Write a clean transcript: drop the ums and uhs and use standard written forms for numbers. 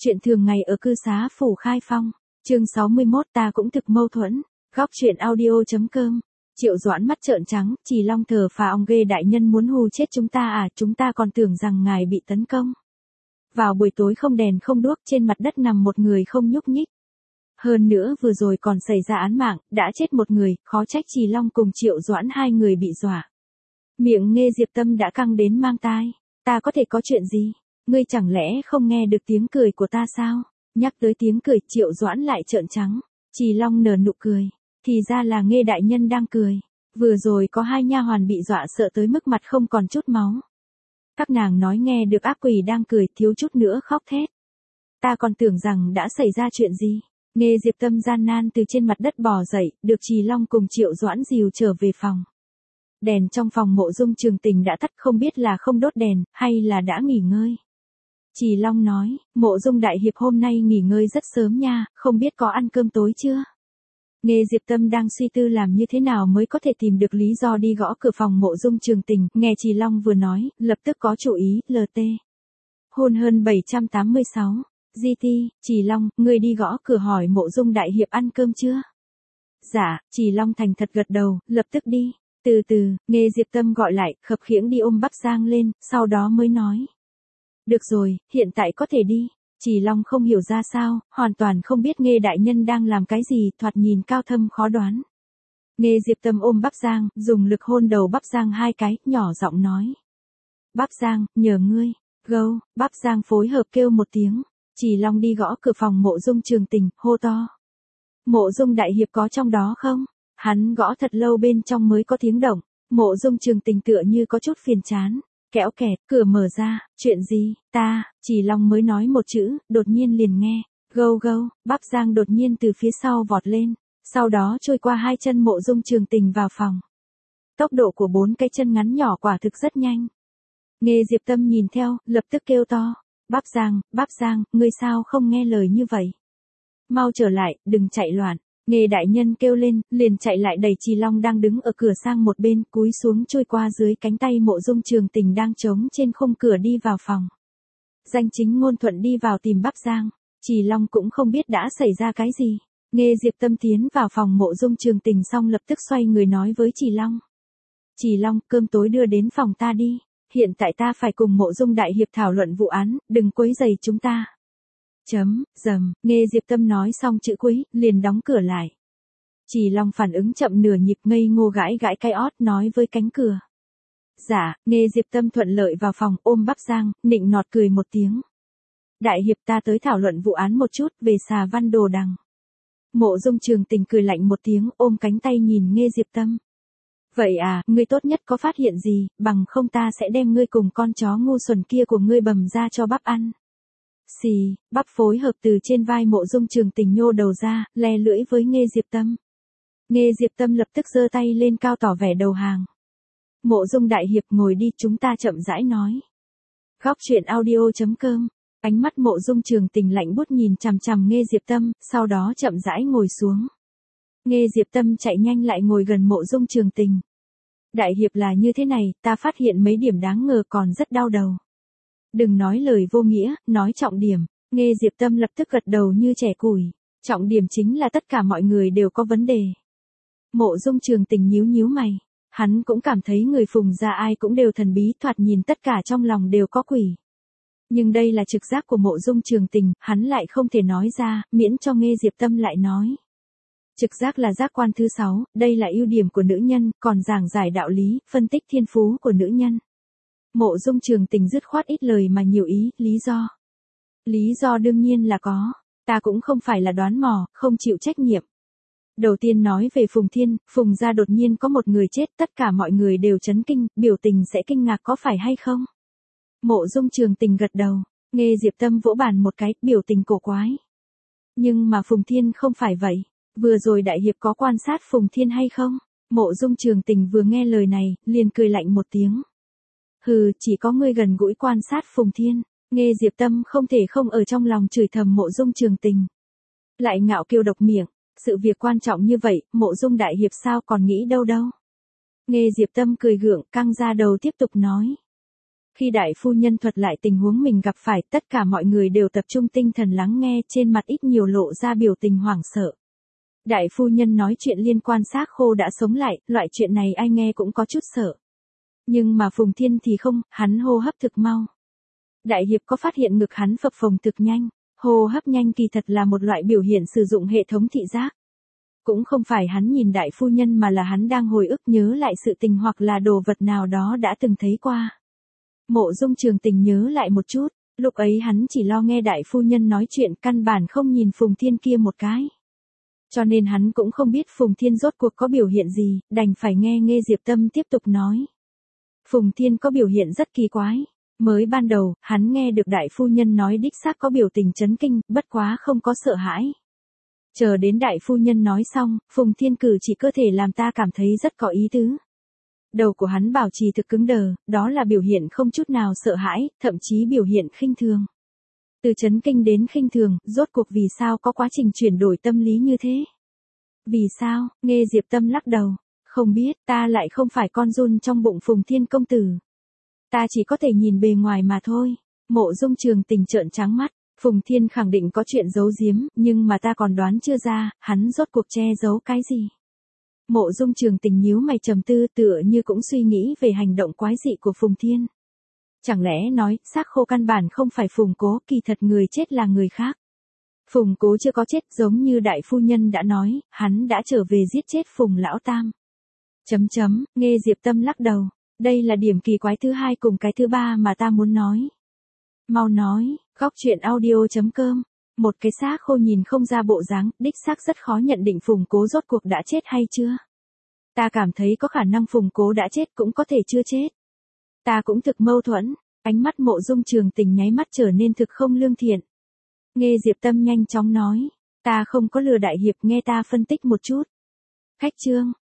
Chuyện thường ngày ở cư xá phủ Khai Phong. Chương 61 ta cũng thực mâu thuẫn. Góc chuyện audio.com. Triệu Doãn mắt trợn trắng, Trì Long thờ phà ông ghê đại nhân muốn hù chết chúng ta à, chúng ta còn tưởng rằng ngài bị tấn công. Vào buổi tối không đèn không đuốc, trên mặt đất nằm một người không nhúc nhích. Hơn nữa vừa rồi còn xảy ra án mạng, đã chết một người, khó trách Trì Long cùng Triệu Doãn hai người bị dọa. Miệng Nghê Diệp Tâm đã căng đến mang tai. Ta có thể có chuyện gì? Ngươi chẳng lẽ không nghe được tiếng cười của ta sao? Nhắc tới tiếng cười, Triệu Doãn lại trợn trắng. Trì Long nở nụ cười. Thì ra là Nghê đại nhân đang cười. Vừa rồi có hai nha hoàn bị dọa sợ tới mức mặt không còn chút máu. Các nàng nói nghe được ác quỷ đang cười, thiếu chút nữa khóc thét. Ta còn tưởng rằng đã xảy ra chuyện gì. Nghê Diệp Tâm gian nan từ trên mặt đất bò dậy, được Trì Long cùng Triệu Doãn dìu trở về phòng. Đèn trong phòng Mộ Dung Trường Tình đã tắt, không biết là không đốt đèn, hay là đã nghỉ ngơi. Trì Long nói, Mộ Dung đại hiệp hôm nay nghỉ ngơi rất sớm nha, không biết có ăn cơm tối chưa? Nghê Diệp Tâm đang suy tư làm như thế nào mới có thể tìm được lý do đi gõ cửa phòng Mộ Dung Trường Tình, nghe Trì Long vừa nói, lập tức có chủ ý, LT. Hôn hơn 786. GT, Trì Long, ngươi đi gõ cửa hỏi Mộ Dung đại hiệp ăn cơm chưa? Dạ, Trì Long thành thật gật đầu, lập tức đi. Từ từ, Nghê Diệp Tâm gọi lại, khập khiễng đi ôm bắp rang lên, sau đó mới nói. Được rồi, hiện tại có thể đi. Trì Long không hiểu ra sao, hoàn toàn không biết Nghê đại nhân đang làm cái gì, thoạt nhìn cao thâm khó đoán. Nghê Diệp Tâm ôm bắp rang, dùng lực hôn đầu bắp rang hai cái, nhỏ giọng nói. Bắp rang, nhờ ngươi. Gâu, bắp rang phối hợp kêu một tiếng. Trì Long đi gõ cửa phòng Mộ Dung Trường Tình, hô to. Mộ Dung đại hiệp có trong đó không? Hắn gõ thật lâu bên trong mới có tiếng động. Mộ Dung Trường Tình tựa như có chút phiền chán. Kẽo kẹt, cửa mở ra, chuyện gì, ta, Trì Long mới nói một chữ, đột nhiên liền nghe. Gâu gâu, bắp rang đột nhiên từ phía sau vọt lên. Sau đó trôi qua hai chân Mộ Dung Trường Tình vào phòng. Tốc độ của bốn cái chân ngắn nhỏ quả thực rất nhanh. Nghê Diệp Tâm nhìn theo, lập tức kêu to. Bắp rang, ngươi sao không nghe lời như vậy? Mau trở lại, đừng chạy loạn. Nghê đại nhân kêu lên, liền chạy lại đẩy Trì Long đang đứng ở cửa sang một bên, cúi xuống trôi qua dưới cánh tay Mộ Dung Trường Tình đang trống trên khung cửa đi vào phòng. Danh chính ngôn thuận đi vào tìm bắp rang. Trì Long cũng không biết đã xảy ra cái gì. Nghê Diệp Tâm tiến vào phòng Mộ Dung Trường Tình xong lập tức xoay người nói với Trì Long. Trì Long, cơm tối đưa đến phòng ta đi. Hiện tại ta phải cùng Mộ Dung đại hiệp thảo luận vụ án, đừng quấy rầy chúng ta. Dầm, Nghê Diệp Tâm nói xong chữ cuối, liền đóng cửa lại. Trì Long phản ứng chậm nửa nhịp, ngây ngô gãi gãi cái ót nói với cánh cửa. Dạ, Nghê Diệp Tâm thuận lợi vào phòng, ôm bắp rang, nịnh nọt cười một tiếng. Đại hiệp, ta tới thảo luận vụ án một chút, về Xà Văn Đồ Đằng. Mộ Dung Trường Tình cười lạnh một tiếng, ôm cánh tay nhìn Nghê Diệp Tâm. Vậy à, ngươi tốt nhất có phát hiện gì, bằng không ta sẽ đem ngươi cùng con chó ngu xuẩn kia của ngươi bầm ra cho bắp ăn. Xì, bắp phối hợp từ trên vai Mộ Dung Trường Tình nhô đầu ra, le lưỡi với Nghê Diệp Tâm. Nghê Diệp Tâm lập tức giơ tay lên cao tỏ vẻ đầu hàng. Mộ Dung đại hiệp ngồi đi, chúng ta chậm rãi nói. Góc chuyện audio.com. Ánh mắt Mộ Dung Trường Tình lạnh buốt nhìn chằm chằm Nghê Diệp Tâm, sau đó chậm rãi ngồi xuống. Nghê Diệp Tâm chạy nhanh lại ngồi gần Mộ Dung Trường Tình. Đại hiệp là như thế này, ta phát hiện mấy điểm đáng ngờ còn rất đau đầu. Đừng nói lời vô nghĩa, nói trọng điểm. Nghê Diệp Tâm lập tức gật đầu như trẻ củi. Trọng điểm chính là tất cả mọi người đều có vấn đề. Mộ Dung Trường Tình nhíu mày. Hắn cũng cảm thấy người Phùng gia ai cũng đều thần bí, thoạt nhìn tất cả trong lòng đều có quỷ. Nhưng đây là trực giác của Mộ Dung Trường Tình, hắn lại không thể nói ra, miễn cho Nghê Diệp Tâm lại nói. Trực giác là giác quan thứ 6, đây là ưu điểm của nữ nhân, còn giảng giải đạo lý, phân tích thiên phú của nữ nhân. Mộ Dung Trường Tình dứt khoát ít lời mà nhiều ý, lý do. Lý do đương nhiên là có, ta cũng không phải là đoán mò, không chịu trách nhiệm. Đầu tiên nói về Phùng Thiên, Phùng gia đột nhiên có một người chết, tất cả mọi người đều chấn kinh, biểu tình sẽ kinh ngạc có phải hay không? Mộ Dung Trường Tình gật đầu, Nghê Diệp Tâm vỗ bàn một cái, biểu tình cổ quái. Nhưng mà Phùng Thiên không phải vậy, vừa rồi đại hiệp có quan sát Phùng Thiên hay không? Mộ Dung Trường Tình vừa nghe lời này, liền cười lạnh một tiếng. Hừ, chỉ có ngươi gần gũi quan sát Phùng Thiên. Nghê Diệp Tâm không thể không ở trong lòng chửi thầm Mộ Dung Trường Tình. Lại ngạo kiêu độc miệng, sự việc quan trọng như vậy, Mộ Dung đại hiệp sao còn nghĩ đâu. Nghê Diệp Tâm cười gượng, căng ra đầu tiếp tục nói. Khi đại phu nhân thuật lại tình huống mình gặp phải, tất cả mọi người đều tập trung tinh thần lắng nghe, trên mặt ít nhiều lộ ra biểu tình hoảng sợ. Đại phu nhân nói chuyện liên quan xác khô đã sống lại, loại chuyện này ai nghe cũng có chút sợ. Nhưng mà Phùng Thiên thì không, hắn hô hấp thực mau. Đại hiệp có phát hiện ngực hắn phập phồng thực nhanh, hô hấp nhanh kỳ thật là một loại biểu hiện sử dụng hệ thống thị giác. Cũng không phải hắn nhìn đại phu nhân mà là hắn đang hồi ức nhớ lại sự tình hoặc là đồ vật nào đó đã từng thấy qua. Mộ Dung Trường Tình nhớ lại một chút, lúc ấy hắn chỉ lo nghe đại phu nhân nói chuyện, căn bản không nhìn Phùng Thiên kia một cái. Cho nên hắn cũng không biết Phùng Thiên rốt cuộc có biểu hiện gì, đành phải nghe Diệp Tâm tiếp tục nói. Phùng Thiên có biểu hiện rất kỳ quái. Mới ban đầu, hắn nghe được đại phu nhân nói đích xác có biểu tình chấn kinh, bất quá không có sợ hãi. Chờ đến đại phu nhân nói xong, Phùng Thiên cử chỉ cơ thể làm ta cảm thấy rất có ý tứ. Đầu của hắn bảo trì thực cứng đờ, đó là biểu hiện không chút nào sợ hãi, thậm chí biểu hiện khinh thường. Từ chấn kinh đến khinh thường, rốt cuộc vì sao có quá trình chuyển đổi tâm lý như thế? Vì sao? Nghe Diệp Tâm lắc đầu. Không biết, ta lại không phải con giun trong bụng Phùng Thiên công tử. Ta chỉ có thể nhìn bề ngoài mà thôi. Mộ Dung Trường Tình trợn trắng mắt. Phùng Thiên khẳng định có chuyện giấu giếm, nhưng mà ta còn đoán chưa ra, hắn rốt cuộc che giấu cái gì. Mộ Dung Trường Tình nhíu mày trầm tư, tựa như cũng suy nghĩ về hành động quái dị của Phùng Thiên. Chẳng lẽ nói, xác khô căn bản không phải Phùng Cố, kỳ thật người chết là người khác. Phùng Cố chưa có chết, giống như đại phu nhân đã nói, hắn đã trở về giết chết Phùng Lão Tam. Nghe Diệp Tâm lắc đầu, đây là điểm kỳ quái thứ hai cùng cái thứ ba mà ta muốn nói. Mau nói, góc truyện audio.com. Một cái xác khô nhìn không ra bộ dáng, đích xác rất khó nhận định Phùng Cố rốt cuộc đã chết hay chưa. Ta cảm thấy có khả năng Phùng Cố đã chết cũng có thể chưa chết. Ta cũng thực mâu thuẫn, ánh mắt Mộ Dung Trường Tình nháy mắt trở nên thực không lương thiện. Nghe Diệp Tâm nhanh chóng nói, ta không có lừa đại hiệp, nghe ta phân tích một chút. Khách chương,